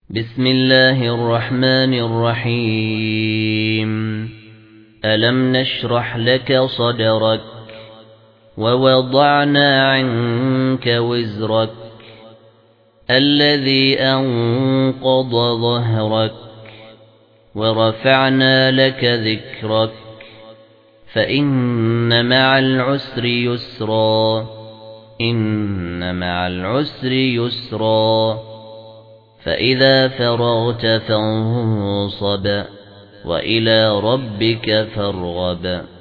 بسم الله الرحمن الرحيم ألم نشرح لك صدرك ووضعنا عنك وزرك الذي أنقض ظهرك ورفعنا لك ذكرك فإن مع العسر يسرا إن مع العسر يسرا فإذا فرغت فانصب وإلى ربك فارغب